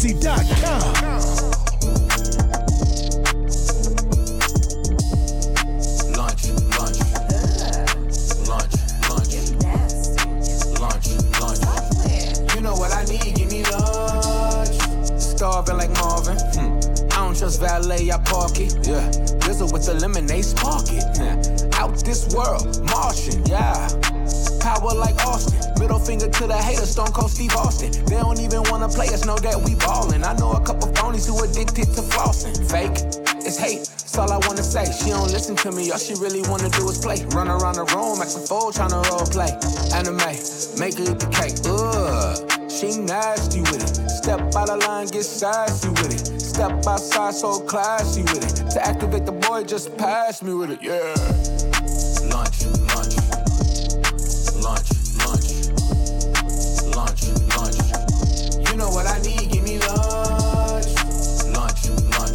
NickMushy.com. Starving like Marvin. I don't trust valet, I park it. Yeah, Drizzle with the lemonade, spark it. Out this world, Martian. Yeah, power like Austin. Middle finger to the haters, Stone Cold Steve Austin. They don't even wanna play us, know that we ballin'. I know a couple phonies who addicted to flossing. Fake, it's hate. That's all I wanna say. She don't listen to me, all she really wanna do is play. Run around the room, act a fool, tryna role play. Anime, make her eat the cake. She nasty with it. Step out of line, get sassy with it. Step outside, so classy with it. To activate the boy, just pass me with it, yeah. Lunch. You know what I need, give me lunch. Lunch.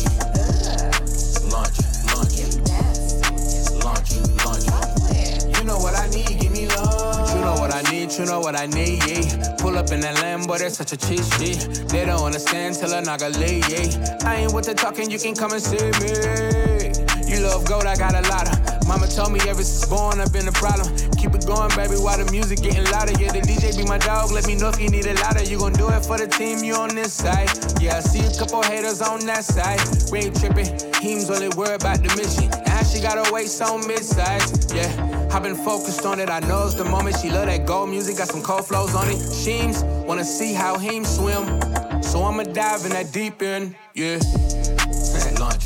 You know what I need, give me lunch. You know what I need, yeah. Pull up in that Lambo, that's such a cheat shit. They don't understand till a nigga leave, yeah. I ain't with the talking, you can come and see me. You love gold, I got a lot of. Mama told me ever since born I've been a problem. Keep it going, baby, while the music getting louder. Yeah, the DJ be my dog, let me know if you need a louder. You gon' do it for the team, you on this side. Yeah, I see a couple haters on that side. We ain't tripping, Heem's only worried about the mission. Now she got her waist on mid-size, yeah. I've been focused on it, I know it's the moment. She love that gold music, got some cold flows on it. Sheems, wanna see how Heem swim. So I'ma dive in that deep end, yeah. Lunch.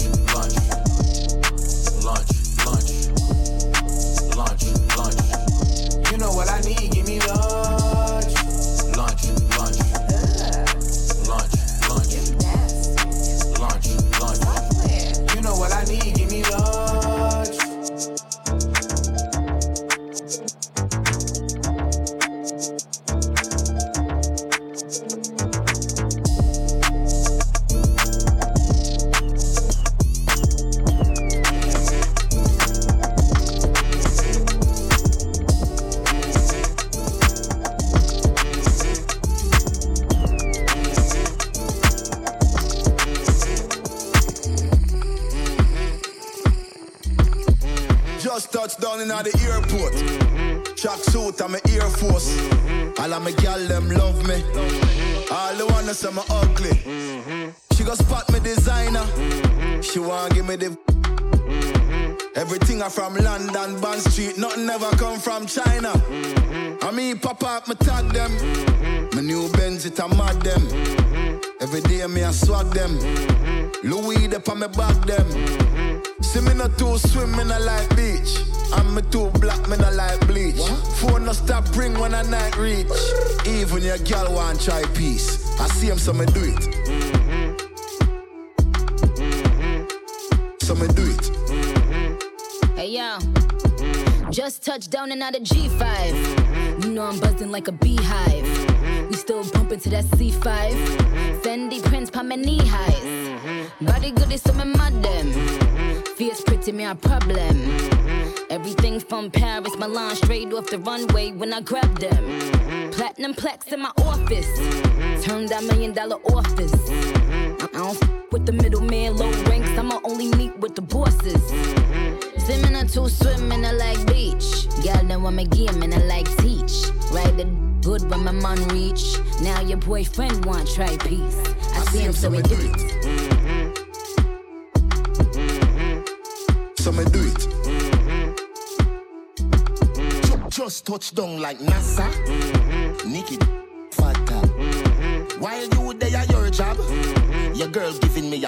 You know what I need, give me lunch. Lunch. You know what I need, give me lunch. Touchdown in the airport. Track suit, I'm an Air Force. All of my gal them love me. All the ones say me ugly. She go spot me designer. She want give me the. Everything I from London, Bond Street. Nothing ever come from China. I mean, pop up, me tag them. My new Benz, it a mad them. Every day me I swag them. Louis up on me back them. See me not too swim, me not like beach. And me too black, me not like bleach. What? Phone no stop ring when I night reach. Even your girl want try peace. I see him, so me do it. So me do it. Hey yo, just touched down and out of G5. You know I'm buzzing like a beehive. We still bumping to that C5. Fendi prints pa my knee highs. Body good is some mad them. Fierce pretty me a problem. Everything from Paris, Milan, straight off the runway when I grab them. Platinum plaques in my office. Turned that $1 million office. I don't with the middleman, low ranks. I'ma only meet with the bosses. Swimming or two swimming, I like beach. Girl, then want me game and I like teach. Ride the good when my man reach. Now your boyfriend want try peace. I see him, so we do it. So me do it. Just touch down like NASA. Nikki Fata. While you there at your job, your girl giving me a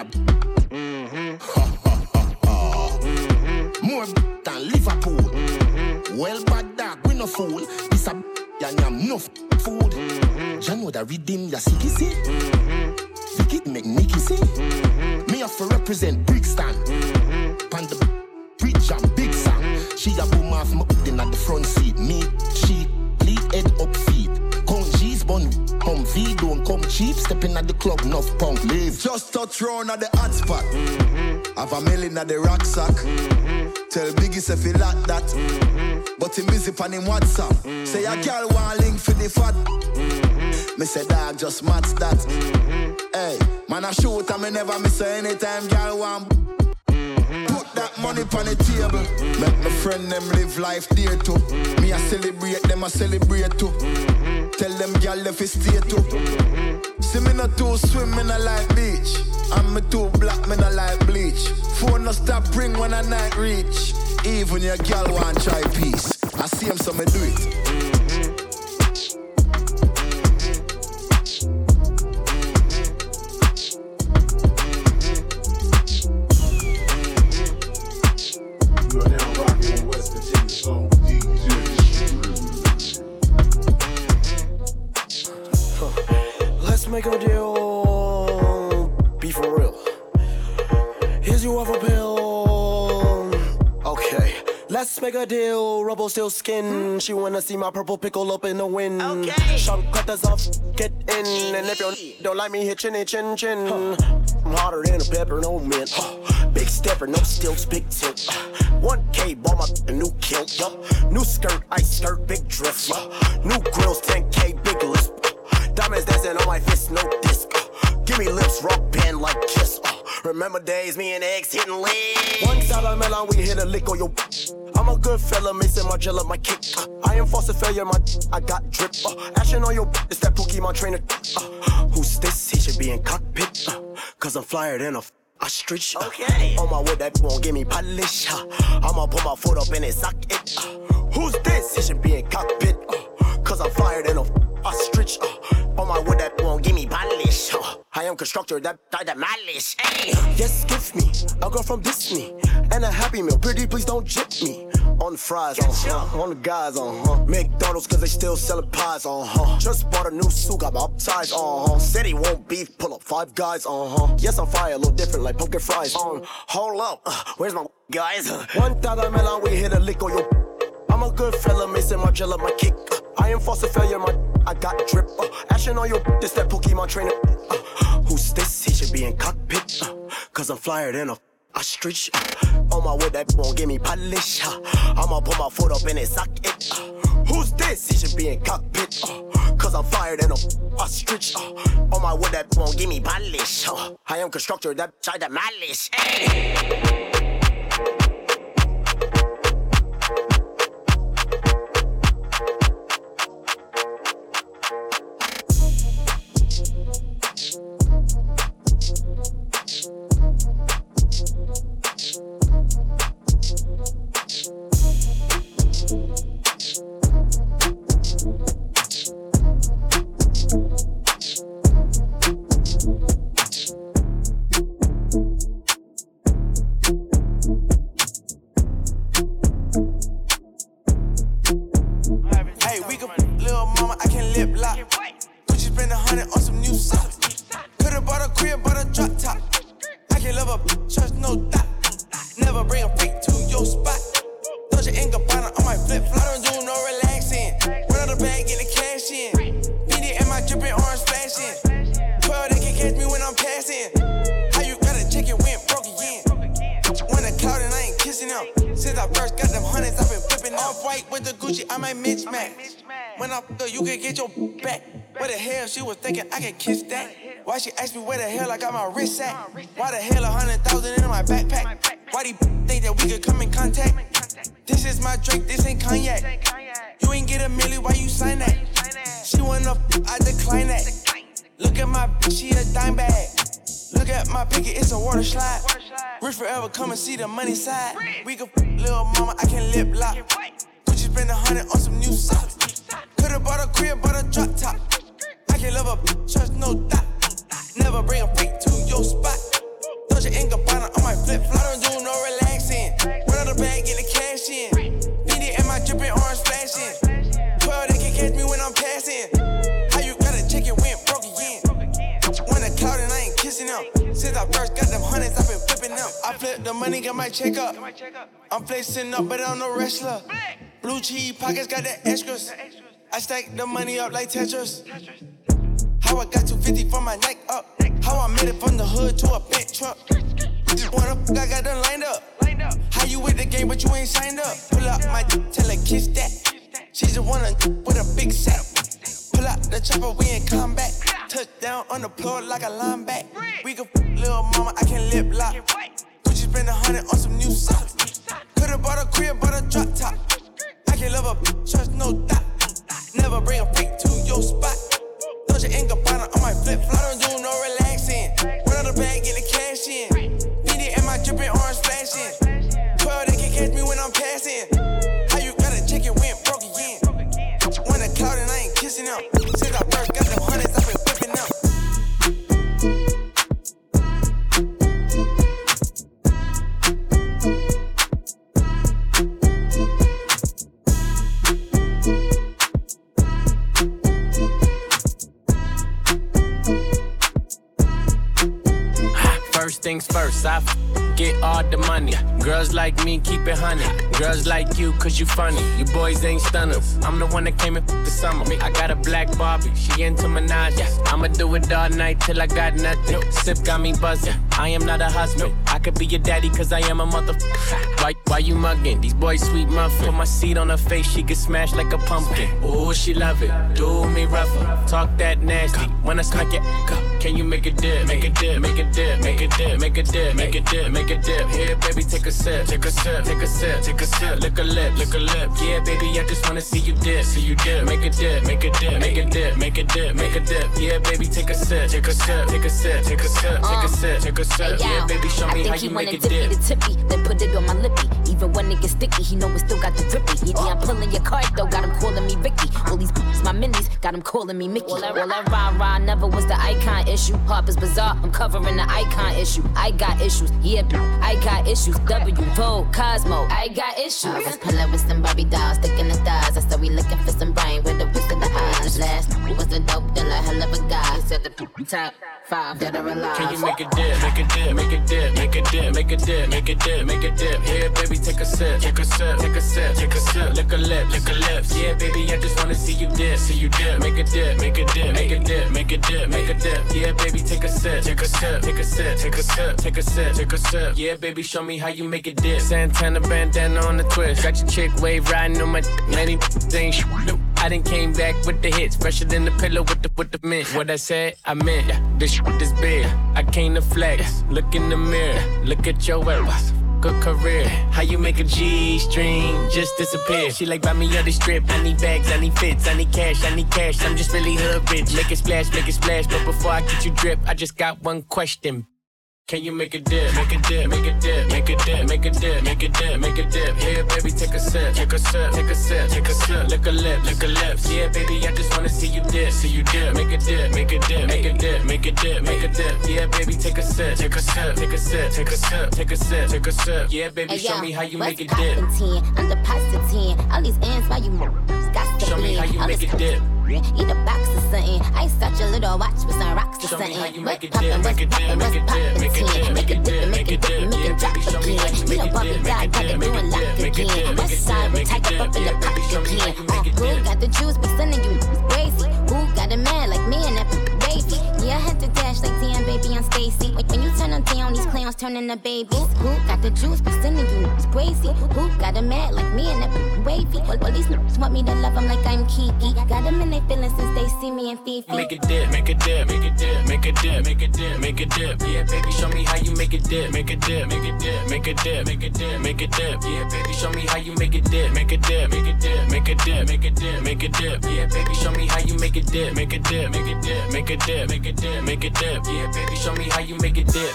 more than Liverpool. Well, bad dog, we no fool. This a and I'm no food. You know that redeem ya see see. Vicky make Nicky see. Me have to represent Brixton. Pan the bridge and big song. She a boom off my in at the front seat. Me, she, lead head up feet. Count G's bun, come V, don't come cheap. Stepping at the club, enough punk leave. Just touch round at the hot spot. Have a million at the rucksack. Tell Biggie if he like that. But he busy pan him WhatsApp. Say a girl want link for the fat. Me say dog just match that. Hey. Man, I shoot and me never miss her anytime, girl want. Put that money on the table. Make my friend them live life dear too. Me I celebrate, them I celebrate too. Tell them girl if it's stay too. See me not too swim, me not like beach. And me too black, me not like bleach. Phone no stop ring when I night reach. Even your girl want try peace. I see him so me do it. Make a deal, be for real. Here's your offer pill. Okay, let's make a deal. Rubble still skin. She wanna see my purple pickle up in the wind. Okay. Sharp cutters off, get in. And if you don't like me, hit chin, chin, chin. I'm hotter than a pepper, no mint. Big stepper, no stilts, big tilt. 1K, bought my new kilt. New skirt, ice skirt, big drift. New grills, 10K, big list. Diamonds dancing on my fist, no disc. Give me lips, rock band like Kiss. Remember days, me and X hitting legs. One side of melon, we hit a lick on your. I'm a good fella, Mason Margiela, my kick. I am forced to failure, I got drip. Action on your, it's that Pokemon trainer. Who's this? He should be in cockpit. Cause I'm flyer than a ostrich. Okay. On my wood, that won't give me polish. I'ma put my foot up in his socket. Who's this? He should be in cockpit. Cause I'm flyer than a ostrich. On my wood, that won't give me polish. I am constructor, that malice. Hey. Yes, give me a girl from Disney and a Happy Meal. Pretty, please don't jip me. On the fries, on the guys, McDonald's, cause they still selling pies, Just bought a new suit, got my upsides, Said he won't beef, pull up 5 guys, Yes, I'm fire, a little different like pumpkin fries, Hold up, where's my guys? 1,000 melon, we hit a lick on your. I'm a good fella, Mason Margiela, my kick. I am forced to failure, I got drip. Action on your, this that Pokemon trainer. Who's this? He should be in cockpit. Cause I'm flyer than a ostrich. On my wood, that won't give me polish. I'ma put my foot up in his socket. Who's this? He should be in cockpit. Cause I'm flyer than a ostrich. On my wood, that won't give me polish. I am constructor, that malice. Hey. She was thinking I can kiss that. Why she asked me where the hell I got my wrist at? Why the hell 100,000 in my backpack? Why they think that we could come in contact? This is my Drake, this ain't cognac. You ain't get a milli, why you sign that? She wanna I decline that. Look at my bitch, she a dime bag. Look at my picket, it's a water slide. Rich forever, come and see the money side. We could little mama, I can lip lock. Gucci spend 100 on some new socks. Could've bought a crib, bought a drop top. I can love a bitch, trust no doubt. Never bring a freak to your spot. Dolce & Gabbana on my flip flop. I don't do no relaxing. Run out the bag, get the cash in. BD and my dripping orange flashing. 12, they can catch me when I'm passing. How you got a chicken went broke again? When the cloud and I ain't kissing them. Since I first got them hundreds, I've been flipping them. I flip the money, got my check up. I'm flexing up, but I'm no wrestler. Blue cheese pockets got the extras. I stack the money up like Tetris. How I got 250 from my neck up. How I made it from the hood to a big truck. What I got done lined up. How you with the game but you ain't signed up? Pull out my tell her kiss that. She just wanna with a big setup. Pull out the chopper, we in combat. Touchdown on the floor like a linebacker. We can little mama, I can lip lock. Gucci spend 100 on some new socks. Could've bought a crib, bought a drop top. I can love a trust, no doubt. Never bring a freak to your spot. Don't you ain't Gabbana on my flip flop. I don't do no relaxing. Run out the bag, get the cash in. Need it in my dripping orange flashing. 12, they can catch me when I'm passing. How you got a chicken went broke again? When the cloud and I ain't kissing them. Since I first got them hundreds, I've been whipping them. First things first, I get all the money. Girls like me, keep it honey. Girls like you, cause you funny. You boys ain't stunners. I'm the one that came in the summer. I got a black Barbie, she into Minaj. I'ma do it all night till I got nothing. Sip got me buzzing. I am not a husband. I could be your daddy, cause I am a motherfucker. Why you mugging? These boys sweet muffin. Put my seed on her face, she get smashed like a pumpkin. Ooh, she love it. Do me rougher. Talk that nasty. When I smack it, can you make a dip? Make a dip, make a dip, make a dip, make a dip, make a dip, make a dip. Here, baby, take a sip, take a sip, take a sip, take a sip. Lick a lip, lick a lip. Yeah, baby, I just wanna see you dip, see you dip. Make a dip, make a dip, make a dip, make a dip, make a dip. Yeah, baby, take a sip, take a sip, take a sip, take a sip, take a sip, take a sip. Yeah, baby, show me how you make a dip. The tippy, then put it on my lippy. Even when it gets sticky, he know it still got the drippy. Yeah, I'm pulling your card though, got him calling me Vicky. All these my minis, got him calling me Mickey. All that rah-rah never was the icon issue. Harper's Bazaar, I'm covering the icon issue. I got issues, yeah, I got issues. W, Vogue, Cosmo, I got issues. I was pulling with some Barbie dolls, sticking the thighs. I said we looking for some brain with the whisk of the eyes. Last night was a dope dealer, hell of a guy. He said the top 5 that are alive. Can you make a dip, make a dip, make a dip, make a dip, make a dip, make a dip, make a dip. Here, baby, take a sip, take a sip, take a sip, take a sip. Lick a lip, lick a lips. Yeah, baby, I just wanna see you dip, see you dip. Make a dip, make a dip, make a dip, make a dip, make a dip. Yeah, baby, take a sip, take a sip, take a sip, take a sip, take a sip, take a sip. Yeah, baby, show me how you make a dip. Santana bandana on the twist. Got your chick wave riding on my many things. I done came back with the hits, fresher than the pillow with the mint. What I said, I meant. This shit is big. I came to flex. Look in the mirror. Look at your work. Good career. How you make a G-string just disappear? She like, buy me on the strip. I need bags, I need fits, I need cash, I need cash. I'm just really hood rich. Make it splash, make it splash. But before I get you drip, I just got one question. Can you make a dip, make a dip, make a dip, make a dip, make a dip, make a dip, make a dip? Here, baby, take a sip, take a sip, take a sip, take a sip. Lick a lip, lick a lips. Yeah, baby, I just wanna see you dip, see you dip. Make a dip, make a dip, make a dip, make a dip, make a dip. Yeah, baby, take a sip, take a sip, take a sip, take a sip, take a sip, take a sip. Yeah, baby, show me how you make a dip. I'm the pasta 10. All these ends while you got to show me how you make a dip. Eat a box or something. I such a little watch with some rocks or something. Show me how you make a dip, make a dip, make a dip, make a dip, make a dip, make a dip. Yeah, baby, show me how you make a dip, make a dip, make a dip, make a dip, make a dip, make a dip. Yeah, baby, show me how you make a dip. Who got the juice? Be sending you crazy. Who got a man like me and that baby? Yeah, I had to dash like damn baby on Stacy. When you turn them down, these clowns turn into babies. Who got the juice? Be sending you crazy. Who got a man like me and that wavy? All these niggas want me to love them like I'm Kiki. Got them in their feelings since they see me in Fifi. Make a dip, make a dip, make a dip, make a dip, make a dip, make a dip. Yeah, baby, show me how you make a dip, make a dip, make a dip, make a dip, make a dip, make a dip. Yeah, baby, show me how you make a dip, make a dip, make a dip, make a dip, make a dip, make a dip. Yeah, baby, show me how you make a dip, make a dip, make a dip, make a dip, make a dip, make a dip. Yeah, baby, show me how you make a dip.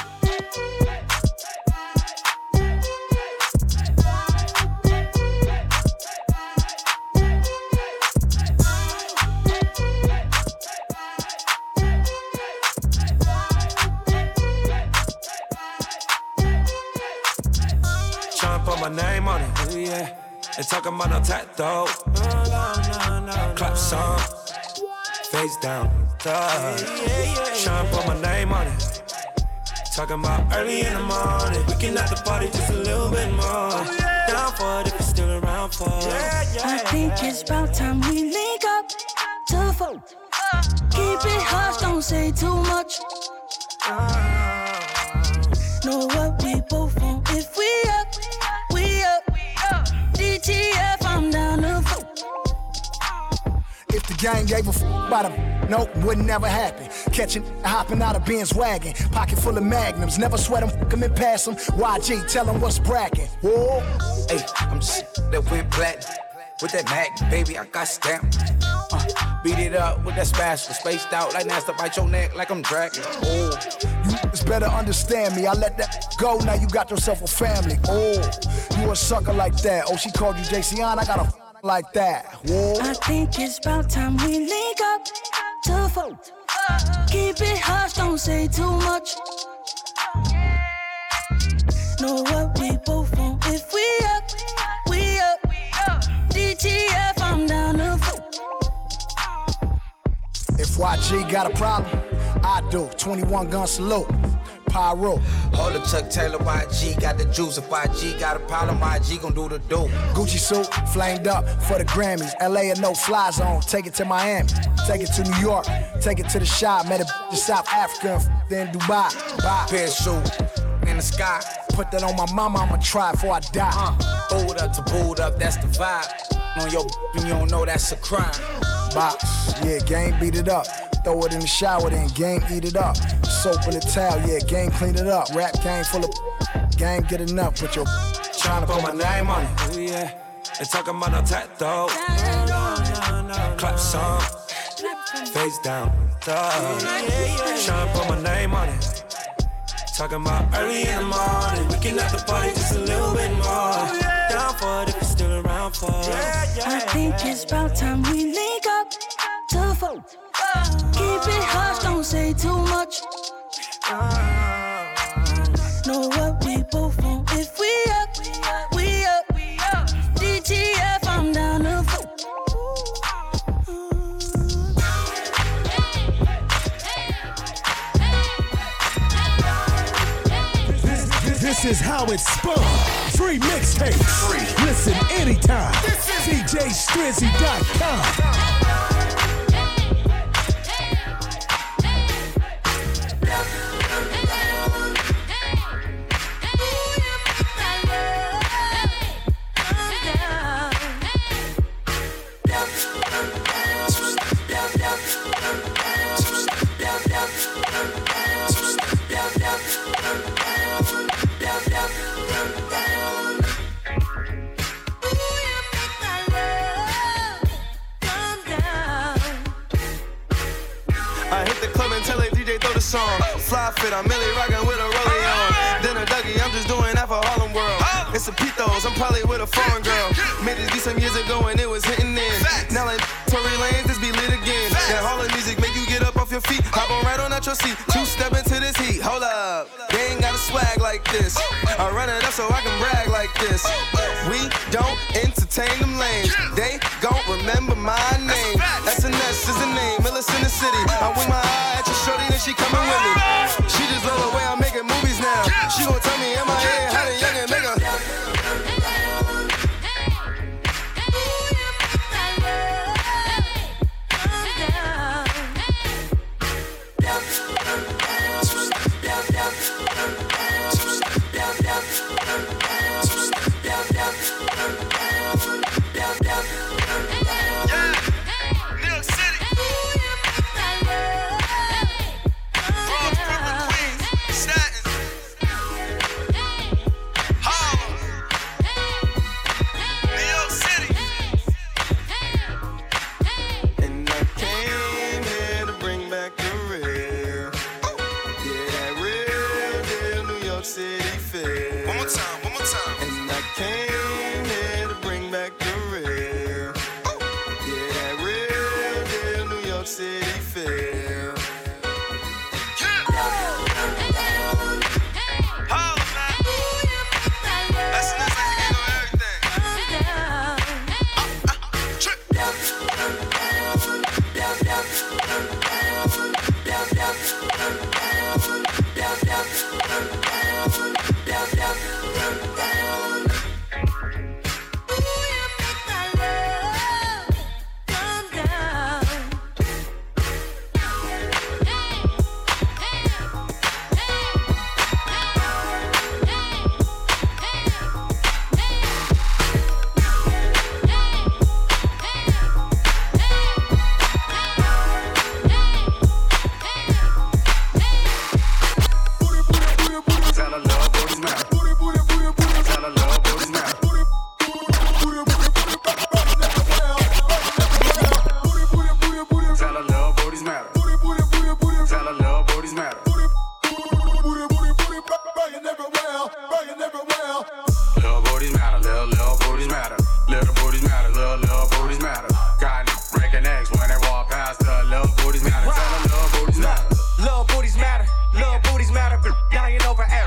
Put my name on it, ooh, yeah. Ain't talking about no tattoo. No. Clap song, face down, tryna put my name on it. Talking about early in the morning. We can at the party just a little bit more. Down for it if you're still around for it. I think it's about time we link up to folk. Keep it hush, don't say too much. Know what we both want. If we up, we up. DTF, I'm down to folk. If the gang gave a f about him, nope, would never happen. Catching, hopping out of Ben's wagon. Pocket full of magnums. Never sweat him, fuck him and pass him. YG, tell him what's brackin'. Whoa. Hey, I'm just that went black. With that Mac, baby, I got stamped. Beat it up with that spatula. Spaced out like Nasty, bite your neck like I'm dragging. Oh. You just better understand me. I let that go, now you got yourself a family. Oh, you a sucker like that. Oh, she called you JCon, I got a like that. Whoa. I think it's about time we link up to fuck. Keep it hush, don't say too much. Know what we both want. If we up, we up. DTF, I'm down to fuck. If YG got a problem, I do. 21 gun salute. Pyro. Hold up, Chuck Taylor, YG got the juice. If YG got a problem, YG gon' do the do. Gucci suit, flamed up for the Grammys. LA a no-fly zone, take it to Miami. Take it to New York, take it to the shop. Met it in South Africa, then Dubai. Bye. Parachute in the sky. Put that on my mama, I'ma try before I die. Booed up to booed up, that's the vibe. On your you don't know that's a crime. Box, yeah, gang beat it up. Throw it in the shower, then gang eat it up. Soap in the towel, yeah, gang clean it up. Rap game full of gang get enough, but you're trying to put my name on it. Ooh, yeah. They talking about no tattoo. Clap song, face down, dog. Trying to put my name on it. Talking about early in the morning. We can have the party just a little bit more. Down for it if you're still around for it. I think it's about time we link up to fuck. Keep it hush, don't say too much. Know what we both want. If we up, we up. DTF, I'm down to fuck. This is how it's spun. Free mixtapes. Listen anytime. DJStrizzy.com. Song. Fly fit, I'm Millie rockin' with a rollie on. Then a Dougie, I'm just doing that for Harlem World. It's a Pitos, I'm probably with a foreign girl. Made this beat some years ago and it was hitting in. Now like Tory Lanez, this be lit again. That Harlem music make you get up off your feet. Hop on right on out your seat. Two-step into this heat. Hold up, they ain't got a swag like this. I run it up so I can brag like this. We don't entertain them lames. They gon' remember my name. SNS is the name, Millis in the city. I wing my eye at your shorty, then she coming with me. She just love the way I'm making movies now. She gon' tell me in my head how the youngin' make her.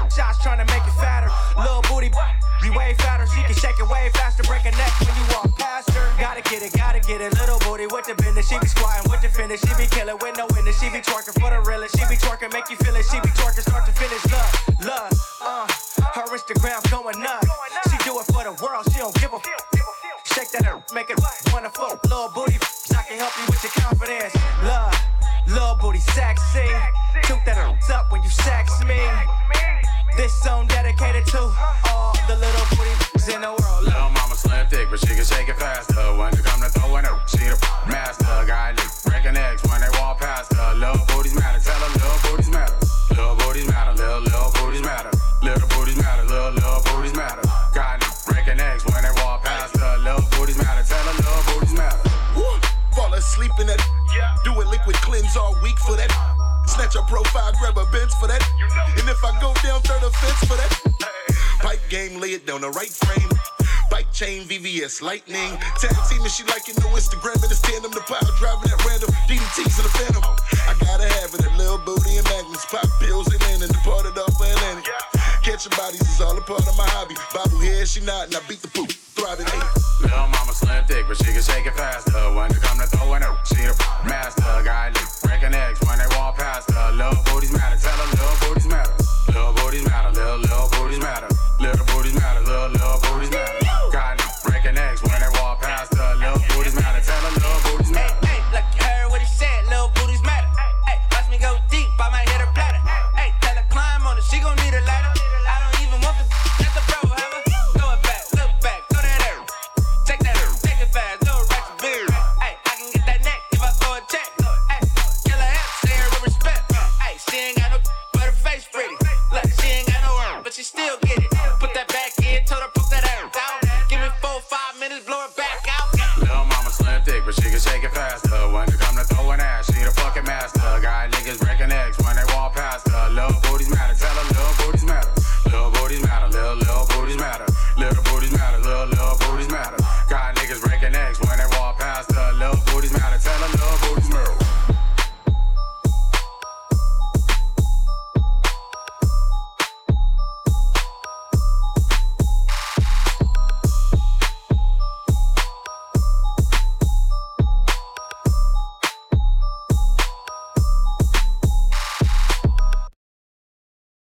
Shots trying to make it fatter. Little booty, be way fatter. She can shake it way faster. Break a neck when you walk past her. Gotta get it. Little booty with the business. She be squatting with the finish. She be killing with no witness. She be twerking for the realest. She be twerking, make you feel it. She be twerking, start to finish. Love. Her Instagram going nuts. She do it for the world. She don't give a shake that her, make it wonderful. Little booty, I can help you with your confidence. Love, little booty, sexy. Toot that her up when you sex me. This song dedicated to all the little booties in the world. Little mama slim thick, but she can shake it faster. When it come to throwing her, she the master. Got lick, breaking eggs when they walk past her. Little booties matter, tell her little booties matter. Little booties matter, little booties matter. Little booties matter, little booties matter. Got lick, breaking eggs when they walk past her. Little booties matter, tell her little booties matter. Fall asleep in that. Do a liquid cleanse all week for that. Snatch a profile, grab a bench for that. And if I go down, third offense for that. Pipe game, lay it down the right frame. Bike chain, VVS, lightning. Tag team and she like it, no Instagram in the tandem. The pile driving at random, DDTs in the phantom. I gotta have it, a little booty and magnets. Pop pills, they landing, departed off for Atlantic. Catching bodies is all a part of my hobby. Bobble head, she nodding, I beat the poop. Thriving, hey. Little mama slim thick, but she can shake it faster. When it come to throwing her, she the master. Got lick, breaking eggs when they walk past her. Little booties matter, tell her little